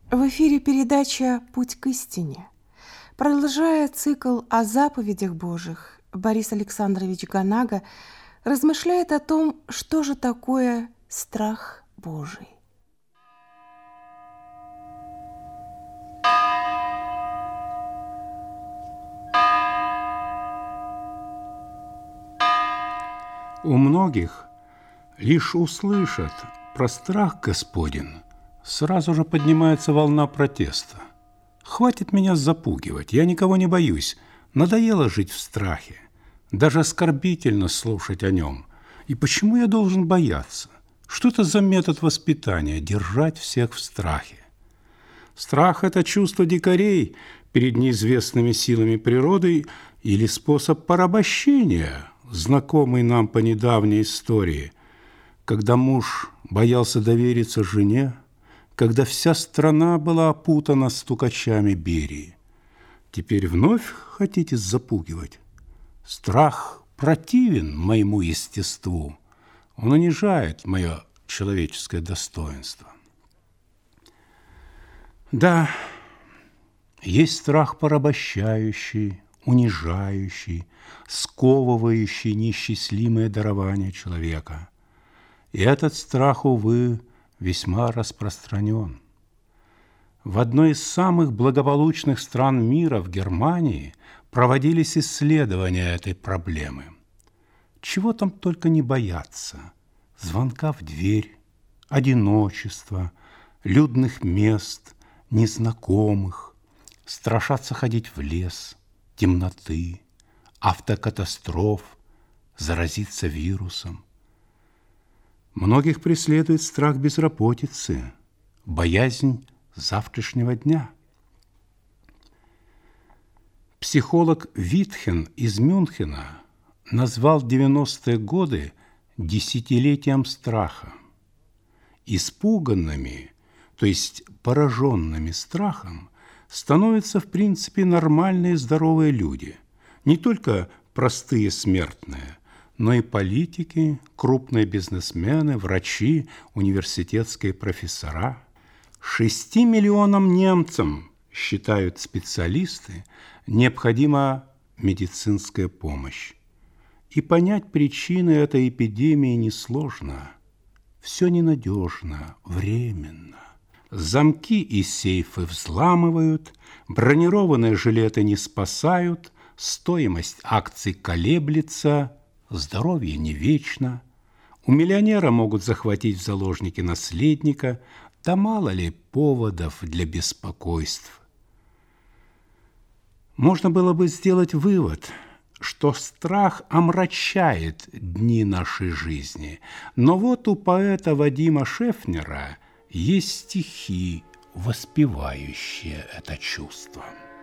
В эфире передача «Путь к истине». Продолжая цикл о заповедях Божьих, Борис Александрович Ганага размышляет о том, что же такое страх Божий. У многих лишь услышат про страх Господень, сразу же поднимается волна протеста. Хватит меня запугивать, я никого не боюсь. Надоело жить в страхе. Даже оскорбительно слушать о нем. И почему я должен бояться? Что это за метод воспитания – держать всех в страхе? Страх – это чувство дикарей перед неизвестными силами природы или способ порабощения, знакомый нам по недавней истории, когда муж боялся довериться жене, когда вся страна была опутана стукачами Берии. Теперь вновь хотите запугивать? Страх противен моему естеству. Он унижает мое человеческое достоинство. Да, есть страх порабощающий, унижающий, сковывающий неисчислимое дарование человека. И этот страх, увы, весьма распространен. В одной из самых благополучных стран мира, в Германии, проводились исследования этой проблемы. Чего там только не боятся: звонка в дверь, одиночества, людных мест, незнакомых, страшатся ходить в лес, темноты, автокатастроф, заразиться вирусом. Многих преследует страх безработицы, боязнь завтрашнего дня. Психолог Витхен из Мюнхена назвал 90-е годы десятилетием страха. Испуганными, то есть пораженными страхом, становятся в принципе нормальные здоровые люди, не только простые смертные, но и политики, крупные бизнесмены, врачи, университетские профессора. 6 миллионам немцам, считают специалисты, необходима медицинская помощь. И понять причины этой эпидемии несложно. Все ненадежно, временно. Замки и сейфы взламывают, бронированные жилеты не спасают, стоимость акций колеблется, здоровье не вечно. У миллионера могут захватить в заложники наследника, да мало ли поводов для беспокойств. Можно было бы сделать вывод, что страх омрачает дни нашей жизни. Но вот у поэта Вадима Шефнера есть стихи, воспевающие это чувство.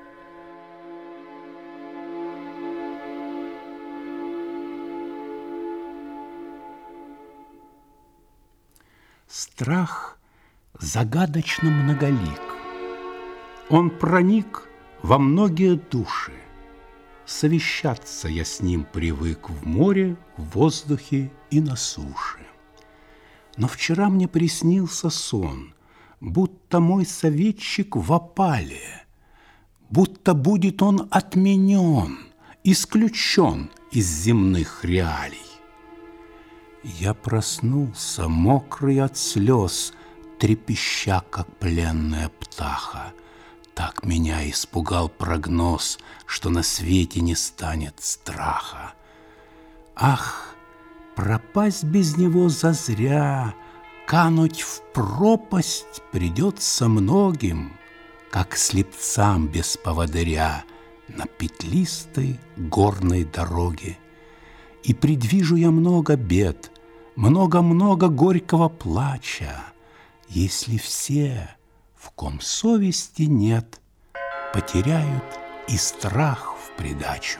Страх загадочно многолик. Он проник во многие души. Совещаться я с ним привык в море, в воздухе и на суше. Но вчера мне приснился сон, будто мой советчик в опале, будто будет он отменен, исключен из земных реалий. Я проснулся, мокрый от слез, трепеща, как пленная птаха. Так меня испугал прогноз, что на свете не станет страха. Ах, пропасть без него зазря, кануть в пропасть придется многим, как слепцам без поводыря на петлистой горной дороге. И предвижу я много бед, много-много горького плача, если все, в ком совести нет, потеряют и страх в придачу.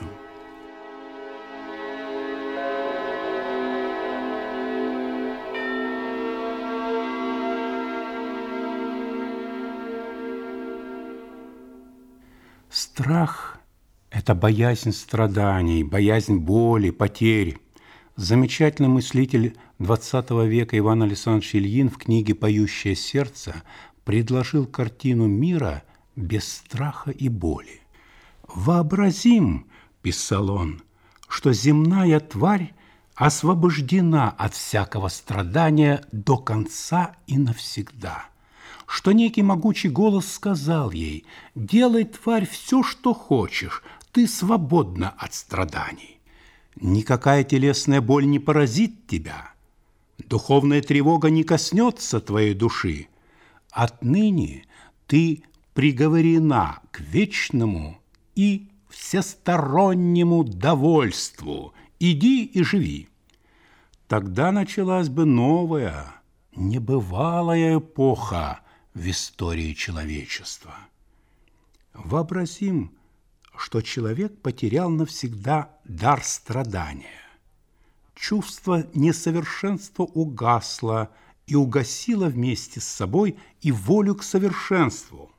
Страх – это боязнь страданий, боязнь боли, потерь. Замечательный мыслитель XX века Иван Александрович Ильин в книге «Поющее сердце» предложил картину мира без страха и боли. «Вообразим, – писал он, – что земная тварь освобождена от всякого страдания до конца и навсегда, что некий могучий голос сказал ей: делай, тварь, все, что хочешь, ты свободна от страданий. Никакая телесная боль не поразит тебя, духовная тревога не коснется твоей души. Отныне ты приговорена к вечному и всестороннему довольству. Иди и живи». Тогда началась бы новая, небывалая эпоха в истории человечества. Вообразим, что человек потерял навсегда дар страдания. Чувство несовершенства угасло и угасило вместе с собой и волю к совершенству.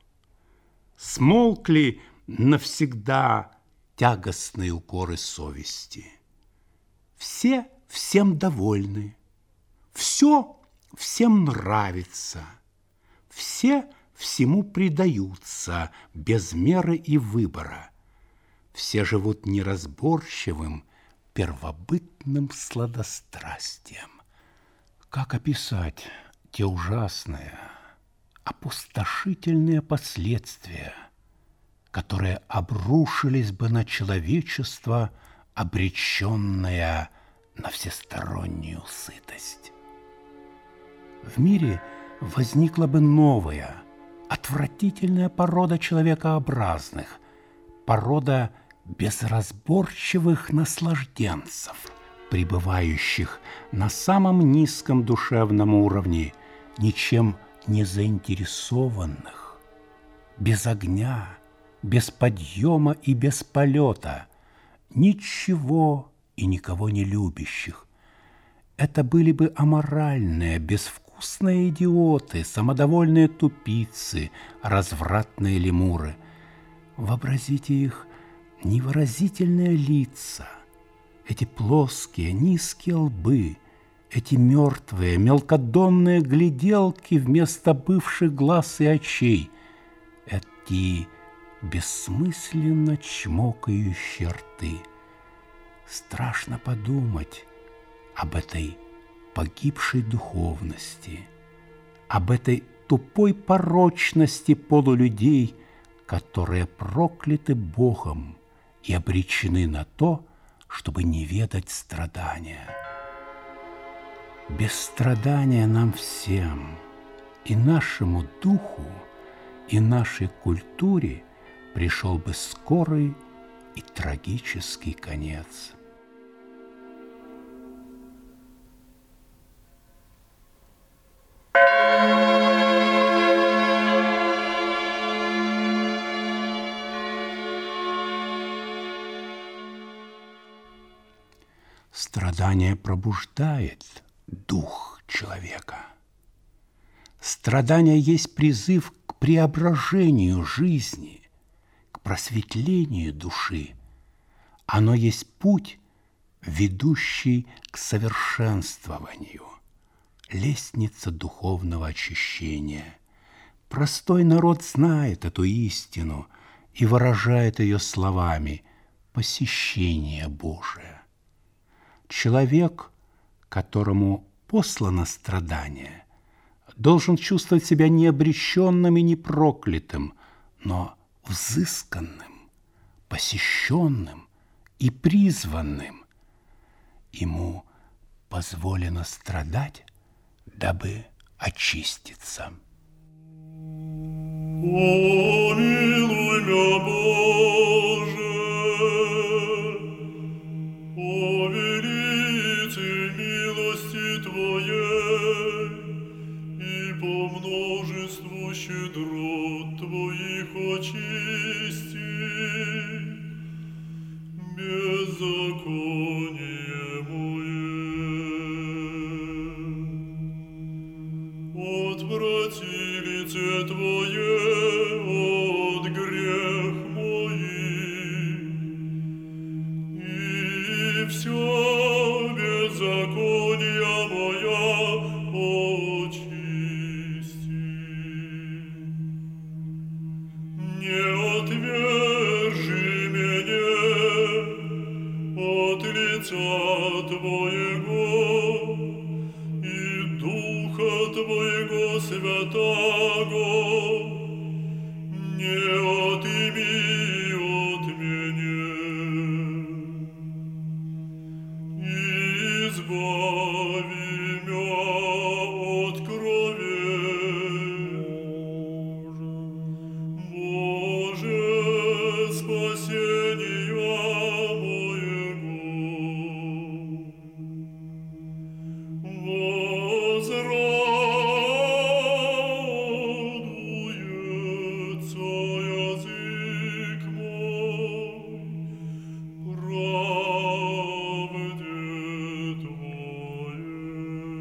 Смолкли навсегда тягостные укоры совести. Все всем довольны, все всем нравится, все всему предаются без меры и выбора. Все живут неразборчивым, первобытным сладострастием. Как описать те ужасные, опустошительные последствия, которые обрушились бы на человечество, обреченное на всестороннюю сытость? В мире возникла бы новая, отвратительная порода человекообразных, порода безразборчивых наслажденцев, пребывающих на самом низком душевном уровне, ничем не заинтересованных, без огня, без подъема и без полета, ничего и никого не любящих. Это были бы аморальные, безвкусные идиоты, самодовольные тупицы, развратные лемуры. Вообразите их невыразительные лица, эти плоские, низкие лбы, эти мертвые, мелкодонные гляделки вместо бывших глаз и очей, эти бессмысленно чмокающие рты. Страшно подумать об этой погибшей духовности, об этой тупой порочности полулюдей, которые прокляты Богом и обречены на то, чтобы не ведать страдания. Без страдания нам всем, и нашему духу, и нашей культуре пришел бы скорый и трагический конец. Страдание пробуждает дух человека. Страдание есть призыв к преображению жизни, к просветлению души. Оно есть путь, ведущий к совершенствованию, лестница духовного очищения. Простой народ знает эту истину и выражает ее словами «посещение Божие». Человек, которому послано страдание, должен чувствовать себя не обреченным и не проклятым, но взысканным, посещенным и призванным. Ему позволено страдать, дабы очиститься. Помилуй мя, Боже, по велице милости Твоей и по множеству щедрот Твоих очисти беззаконие мое. Отврати лице Твое от грех моих, и все беззаконие моя очисти. Твоего святаго не отыми от меня. Избави мя от крови, Боже, спасения моего. Возрадуется язык мой правде Твоей.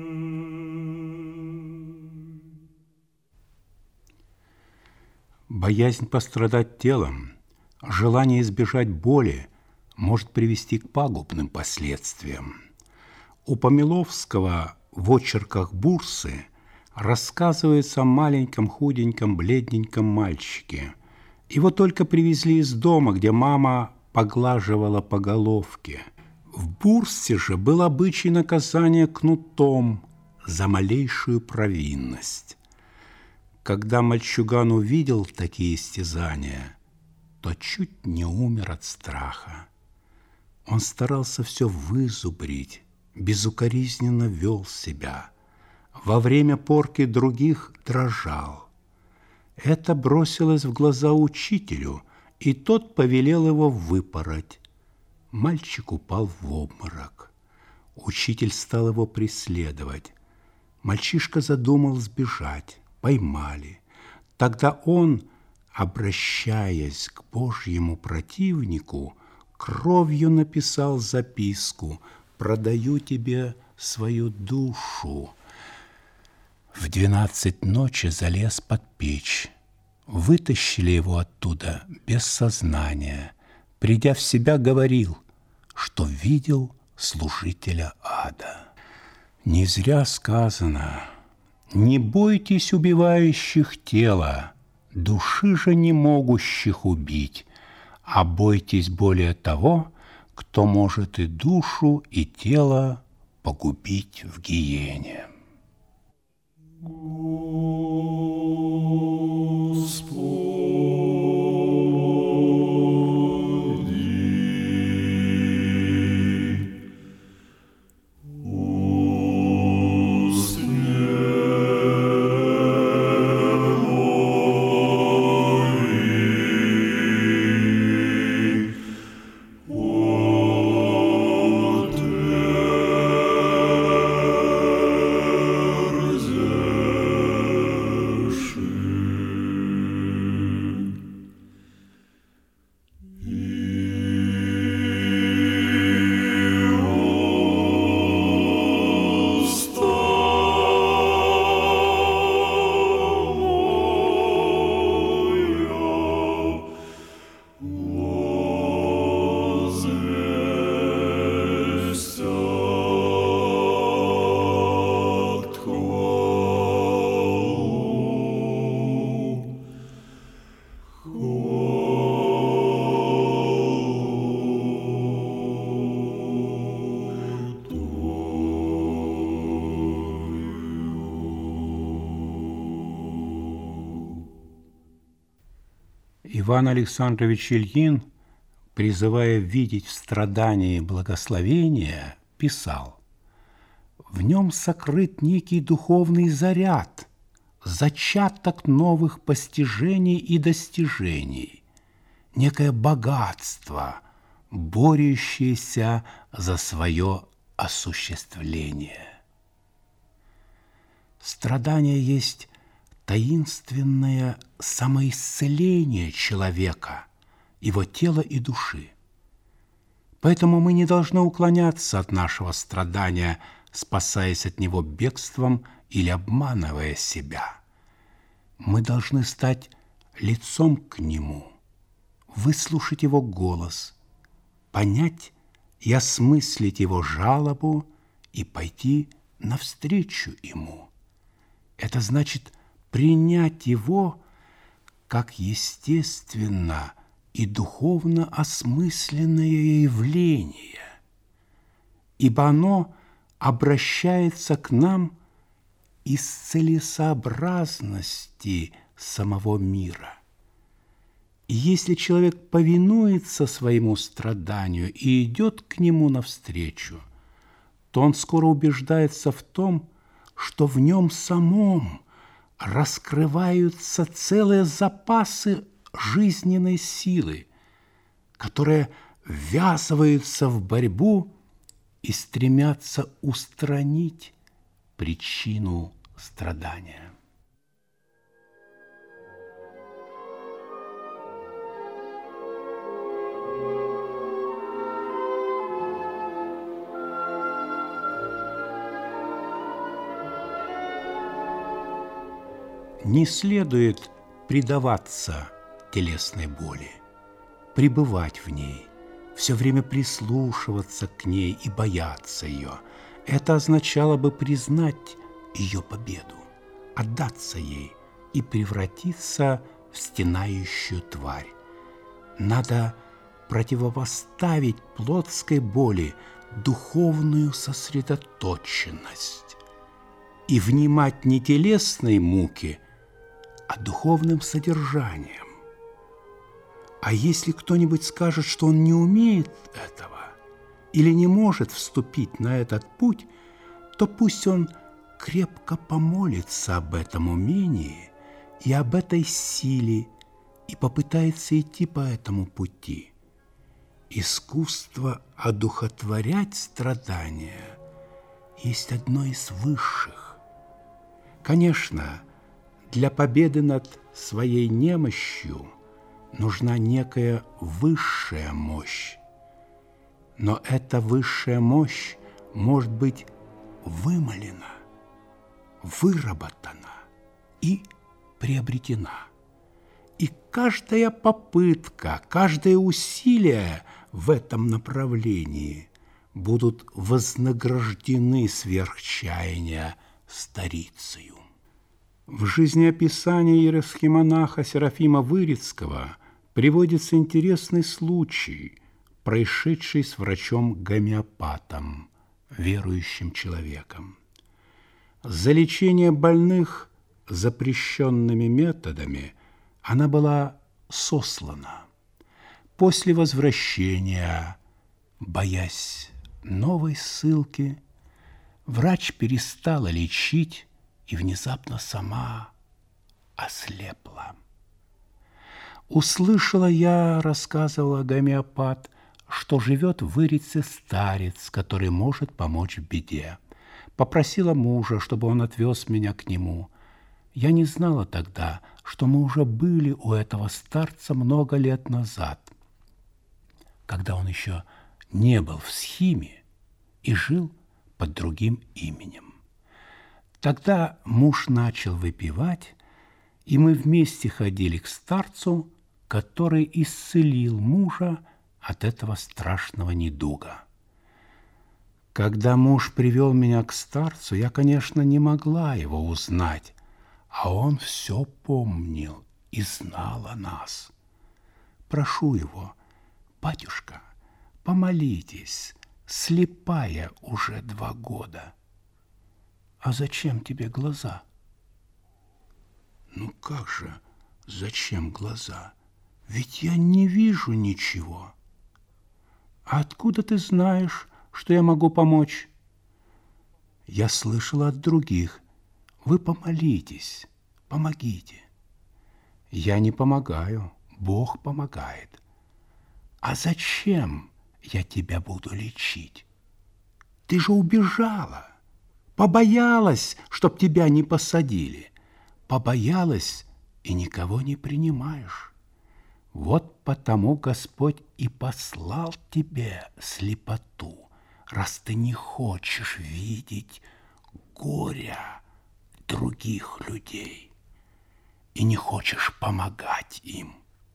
Боязнь пострадать телом, желание избежать боли может привести к пагубным последствиям. У Помиловского в очерках Бурсы рассказывается о маленьком, худеньком, бледненьком мальчике. Его только привезли из дома, где мама поглаживала по головке. В Бурсе же был обычай наказания кнутом за малейшую провинность. Когда мальчуган увидел такие истязания, то чуть не умер от страха. Он старался все вызубрить, безукоризненно вел себя. Во время порки других дрожал. Это бросилось в глаза учителю, и тот повелел его выпороть. Мальчик упал в обморок. Учитель стал его преследовать. Мальчишка задумал сбежать. Поймали. Тогда он, обращаясь к Божьему противнику, кровью написал записку: «Продаю тебе свою душу». В 12 ночи залез под печь. Вытащили его оттуда без сознания. Придя в себя, говорил, что видел служителя ада. Не зря сказано: «Не бойтесь убивающих тела, души же не могущих убить, а бойтесь более того, кто может и душу, и тело погубить в гиене». Иван Александрович Ильин, призывая видеть в страдании благословения, писал: «В нем сокрыт некий духовный заряд, зачаток новых постижений и достижений, некое богатство, борющееся за свое осуществление». Страдание есть таинственное самоисцеление человека, его тела и души. Поэтому мы не должны уклоняться от нашего страдания, спасаясь от него бегством или обманывая себя. Мы должны стать лицом к нему, выслушать его голос, понять и осмыслить его жалобу и пойти навстречу ему. Это значит принять его как естественно и духовно осмысленное явление, ибо оно обращается к нам из целесообразности самого мира. И если человек повинуется своему страданию и идет к нему навстречу, то он скоро убеждается в том, что в нем самом раскрываются целые запасы жизненной силы, которые ввязываются в борьбу и стремятся устранить причину страдания. Не следует предаваться телесной боли, пребывать в ней, все время прислушиваться к ней и бояться ее. Это означало бы признать ее победу, отдаться ей и превратиться в стенающую тварь. Надо противопоставить плотской боли духовную сосредоточенность и внимать не телесной муке, а духовным содержанием. А если кто-нибудь скажет, что он не умеет этого или не может вступить на этот путь, то пусть он крепко помолится об этом умении и об этой силе и попытается идти по этому пути. Искусство одухотворять страдания есть одно из высших. Конечно, для победы над своей немощью нужна некая высшая мощь. Но эта высшая мощь может быть вымолена, выработана и приобретена. И каждая попытка, каждое усилие в этом направлении будут вознаграждены сверхчаяния старицею. В жизнеописании иеросхимонаха Серафима Вырицкого приводится интересный случай, происшедший с врачом-гомеопатом, верующим человеком. За лечение больных запрещенными методами она была сослана. После возвращения, боясь новой ссылки, врач перестала лечить и внезапно сама ослепла. Услышала я, рассказывала гомеопат, что живет в Вырице старец, который может помочь в беде. Попросила мужа, чтобы он отвез меня к нему. Я не знала тогда, что мы уже были у этого старца много лет назад, когда он еще не был в схиме и жил под другим именем. Тогда муж начал выпивать, и мы вместе ходили к старцу, который исцелил мужа от этого страшного недуга. Когда муж привел меня к старцу, я, конечно, не могла его узнать, а он все помнил и знал о нас. Прошу его: батюшка, помолитесь, слепая уже 2 года. А зачем тебе глаза? Ну как же, зачем глаза? Ведь я не вижу ничего. А откуда ты знаешь, что я могу помочь? Я слышала от других: вы помолитесь, помогите. Я не помогаю, Бог помогает. А зачем я тебя буду лечить? Ты же убежала. Побоялась, чтоб тебя не посадили. Побоялась и никого не принимаешь. Вот потому Господь и послал тебе слепоту, раз ты не хочешь видеть горя других людей и не хочешь помогать им.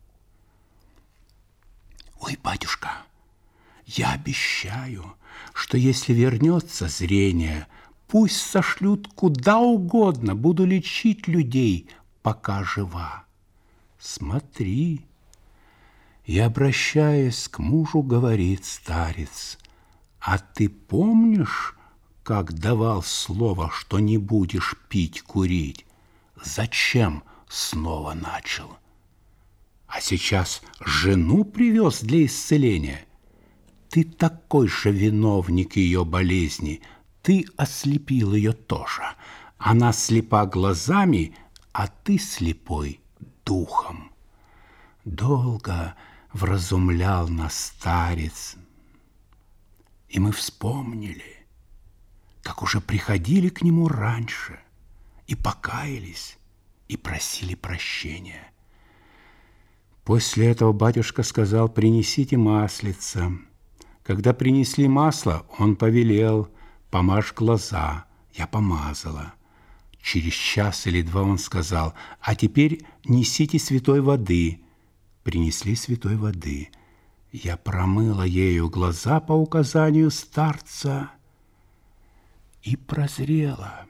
Ой, батюшка, я обещаю, что если вернется зрение, пусть сошлют куда угодно, буду лечить людей, пока жива. Смотри. И, обращаясь к мужу, говорит старец: а ты помнишь, как давал слово, что не будешь пить, курить, зачем снова начал? А сейчас жену привез для исцеления. Ты такой же виновник ее болезни, ты ослепил ее тоже. Она слепа глазами, а ты слепой духом. Долго вразумлял нас старец, и мы вспомнили, как уже приходили к нему раньше, и покаялись, и просили прощения. После этого батюшка сказал: принесите маслица. Когда принесли масло, он повелел: помажь глаза. Я помазала. Через час или два он сказал: а теперь несите святой воды. Принесли святой воды. Я промыла ею глаза по указанию старца и прозрела.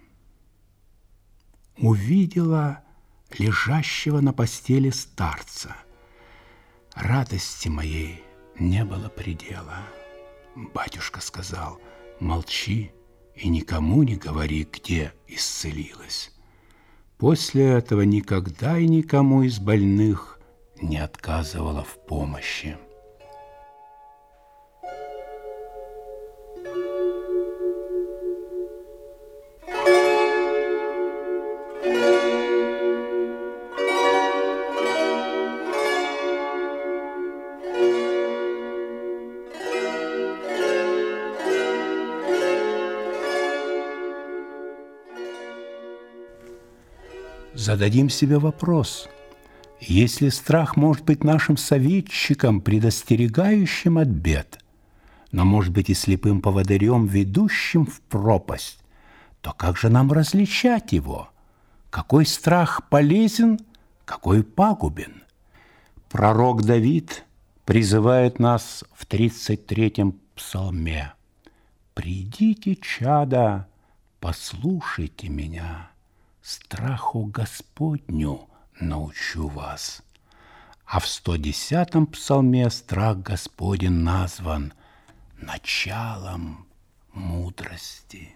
Увидела лежащего на постели старца. Радости моей не было предела. Батюшка сказал: молчи и никому не говори, где исцелилась. После этого никогда и никому из больных не отказывала в помощи. Зададим себе вопрос: если страх может быть нашим советчиком, предостерегающим от бед, но может быть и слепым поводырем, ведущим в пропасть, то как же нам различать его? Какой страх полезен, какой пагубен? Пророк Давид призывает нас в 33-м псалме: «Придите, чада, послушайте меня, страху Господню научу вас». А в 110-м псалме страх Господень назван началом мудрости.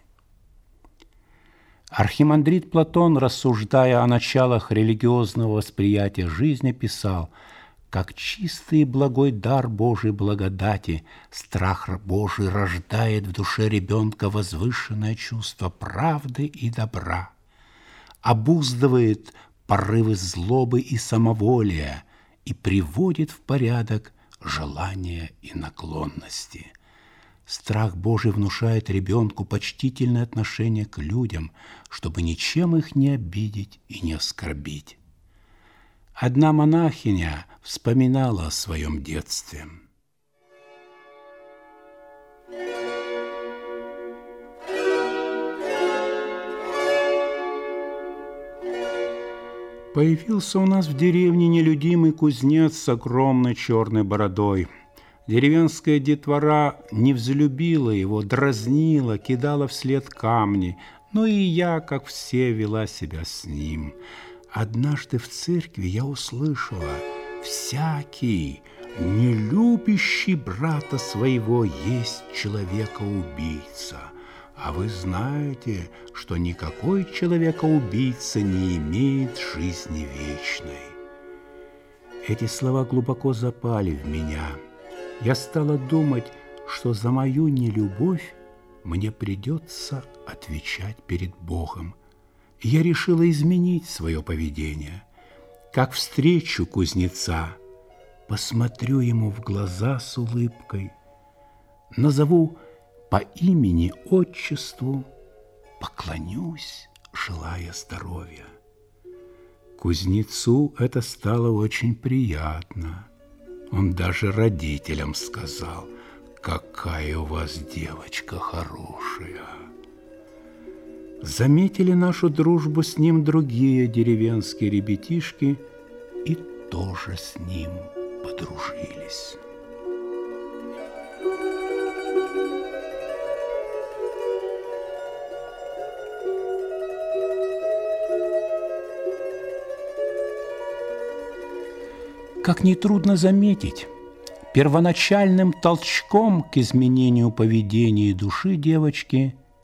Архимандрит Платон, рассуждая о началах религиозного восприятия жизни, писал: «Как чистый и благой дар Божией благодати, страх Божий рождает в душе ребенка возвышенное чувство правды и добра, обуздывает порывы злобы и самоволия и приводит в порядок желания и наклонности. Страх Божий внушает ребенку почтительное отношение к людям, чтобы ничем их не обидеть и не оскорбить». Одна монахиня вспоминала о своем детстве. Появился у нас в деревне нелюдимый кузнец с огромной черной бородой. Деревенская детвора не взлюбила его, дразнила, кидала вслед камни, но и я, как все, вела себя с ним. Однажды в церкви я услышала: «Всякий, не любящий брата своего, есть человека-убийца». А вы знаете, что никакой человека-убийца не имеет жизни вечной. Эти слова глубоко запали в меня. Я стала думать, что за мою нелюбовь мне придется отвечать перед Богом. И я решила изменить свое поведение. Как встречу кузнеца, посмотрю ему в глаза с улыбкой, назову по имени, отчеству, поклонюсь, желая здоровья. Кузнецу это стало очень приятно. Он даже родителям сказал: «Какая у вас девочка хорошая». Заметили нашу дружбу с ним другие деревенские ребятишки и тоже с ним подружились. Как нетрудно заметить, первоначальным толчком к изменению поведения и души девочки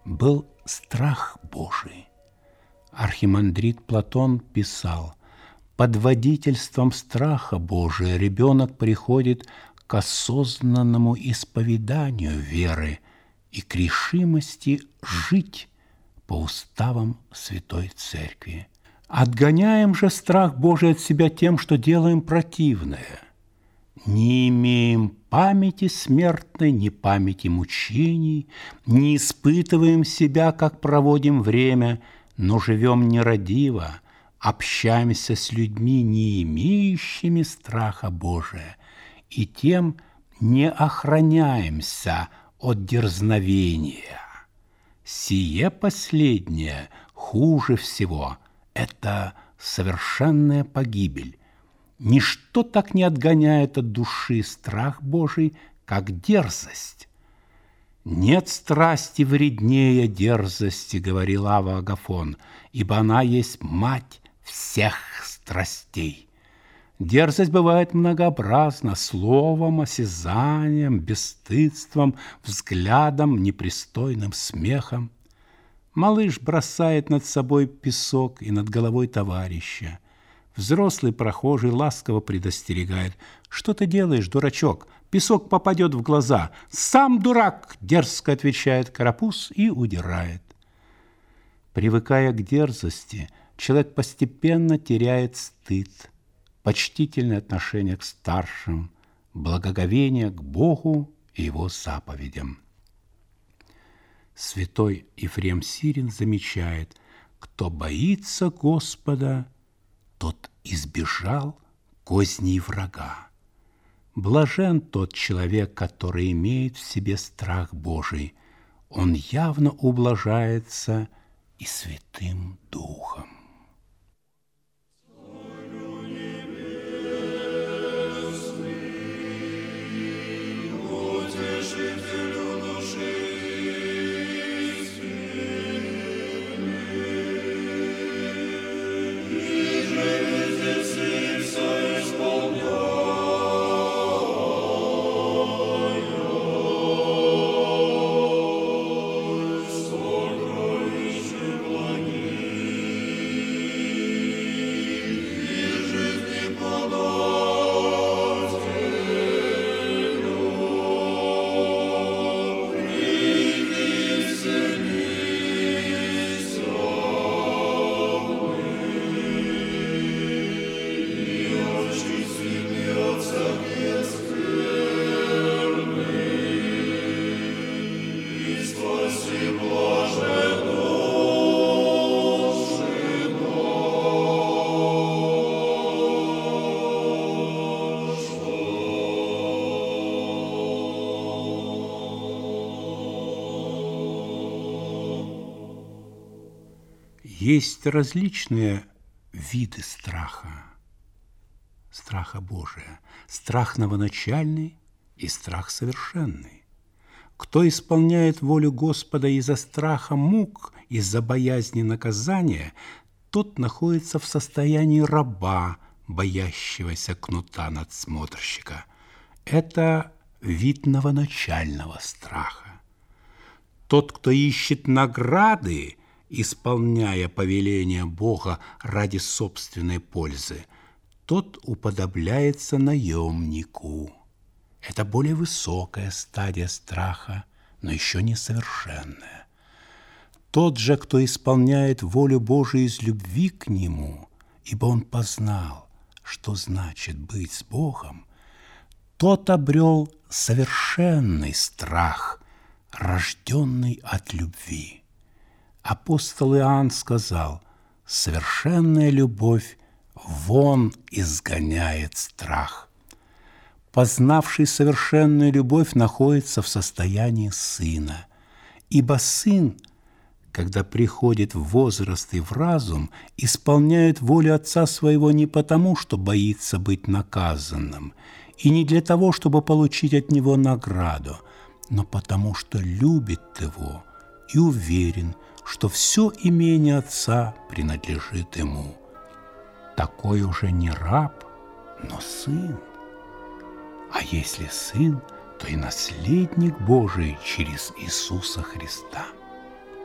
был страх Божий. Архимандрит Платон писал: «Под водительством страха Божия ребенок приходит к осознанному исповеданию веры и к решимости жить по уставам Святой Церкви. Отгоняем же страх Божий от себя тем, что делаем противное. Не имеем памяти смертной, ни памяти мучений, не испытываем себя, как проводим время, но живем нерадиво, общаемся с людьми, не имеющими страха Божия, и тем не охраняемся от дерзновения. Сие последнее хуже всего – это совершенная погибель. Ничто так не отгоняет от души страх Божий, как дерзость. «Нет страсти вреднее дерзости, — говорил Ава Агафон, — ибо она есть мать всех страстей». Дерзость бывает многообразна: словом, осязанием, бесстыдством, взглядом, непристойным смехом. Малыш бросает над собой песок и над головой товарища. Взрослый прохожий ласково предостерегает: «Что ты делаешь, дурачок? Песок попадет в глаза». «Сам дурак!» – дерзко отвечает карапуз и удирает. Привыкая к дерзости, человек постепенно теряет стыд, почтительное отношение к старшим, благоговение к Богу и Его заповедям. Святой Ефрем Сирин замечает: «Кто боится Господа, тот избежал козней врага. Блажен тот человек, который имеет в себе страх Божий, он явно ублажается и Святым Духом». Есть различные виды страха. Страха Божия, страх новоначальный и страх совершенный. Кто исполняет волю Господа из-за страха мук, из-за боязни наказания, тот находится в состоянии раба, боящегося кнута надсмотрщика. Это вид новоначального страха. Тот, кто ищет награды, исполняя повеления Бога ради собственной пользы, тот уподобляется наемнику. Это более высокая стадия страха, но еще не совершенная. Тот же, кто исполняет волю Божию из любви к Нему, ибо он познал, что значит быть с Богом, тот обрел совершенный страх, рожденный от любви. Апостол Иоанн сказал: «Совершенная любовь вон изгоняет страх». Познавший совершенную любовь находится в состоянии сына, ибо сын, когда приходит в возраст и в разум, исполняет волю отца своего не потому, что боится быть наказанным, и не для того, чтобы получить от него награду, но потому, что любит его и уверен, что все имение отца принадлежит ему. Такой уже не раб, но сын. А если сын, то и наследник Божий через Иисуса Христа.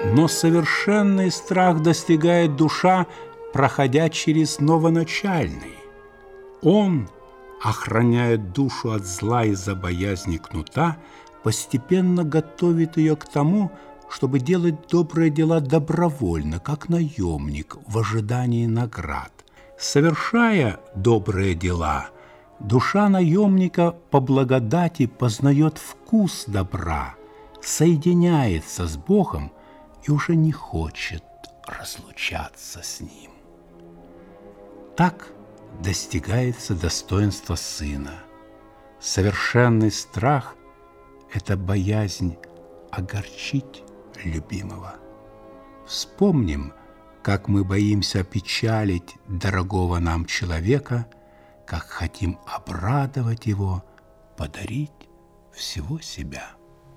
Но совершенный страх достигает душа, проходя через новоначальный. Он охраняет душу от зла из-за боязни кнута, постепенно готовит ее к тому, чтобы делать добрые дела добровольно, как наемник в ожидании наград. Совершая добрые дела, душа наемника по благодати познает вкус добра, соединяется с Богом и уже не хочет разлучаться с Ним. Так достигается достоинство сына. Совершенный страх – это боязнь огорчить любимого. Вспомним, как мы боимся опечалить дорогого нам человека, как хотим обрадовать его, подарить всего себя.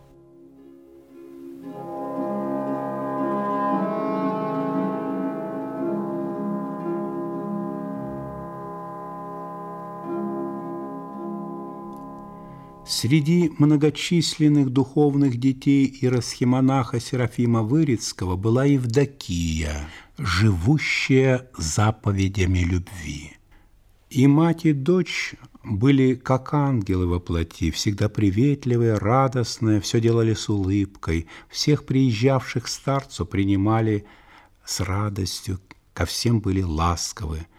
Среди многочисленных духовных детей иеросхимонаха Серафима Вырицкого была Евдокия, живущая заповедями любви. И мать, и дочь были как ангелы во плоти, всегда приветливые, радостные, все делали с улыбкой, всех приезжавших к старцу принимали с радостью, ко всем были ласковы.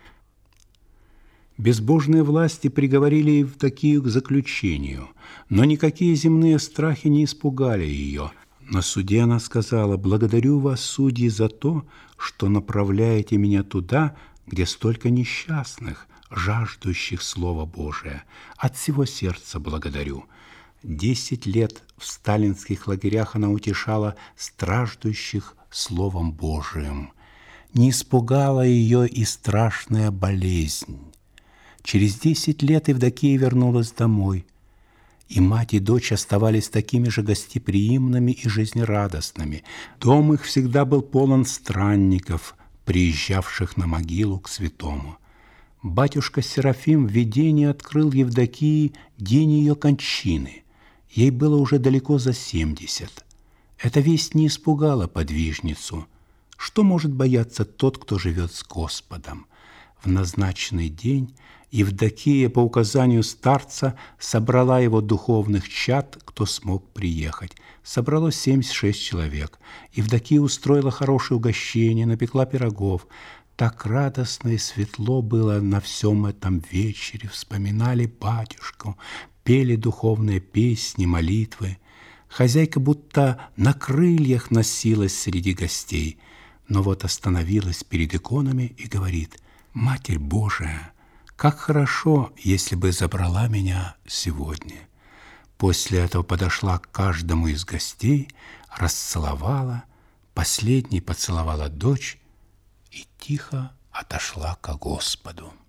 Безбожные власти приговорили Евдокию к заключению, но никакие земные страхи не испугали ее. На суде она сказала: «Благодарю вас, судьи, за то, что направляете меня туда, где столько несчастных, жаждущих Слова Божия. От всего сердца благодарю». 10 лет в сталинских лагерях она утешала страждущих Словом Божиим. Не испугала ее и страшная болезнь. Через 10 лет Евдокия вернулась домой, и мать и дочь оставались такими же гостеприимными и жизнерадостными. Дом их всегда был полон странников, приезжавших на могилу к святому. Батюшка Серафим в видении открыл Евдокии день ее кончины. Ей было уже далеко за 70. Эта весть не испугала подвижницу. Что может бояться тот, кто живет с Господом? В назначенный день Евдокия по указанию старца собрала его духовных чад, кто смог приехать. Собралось 76 человек. Евдокия устроила хорошее угощение, напекла пирогов. Так радостно и светло было на всем этом вечере. Вспоминали батюшку, пели духовные песни, молитвы. Хозяйка будто на крыльях носилась среди гостей, но вот остановилась перед иконами и говорит: «Матерь Божия, как хорошо, если бы забрала меня сегодня». После этого подошла к каждому из гостей, расцеловала, последней поцеловала дочь и тихо отошла ко Господу.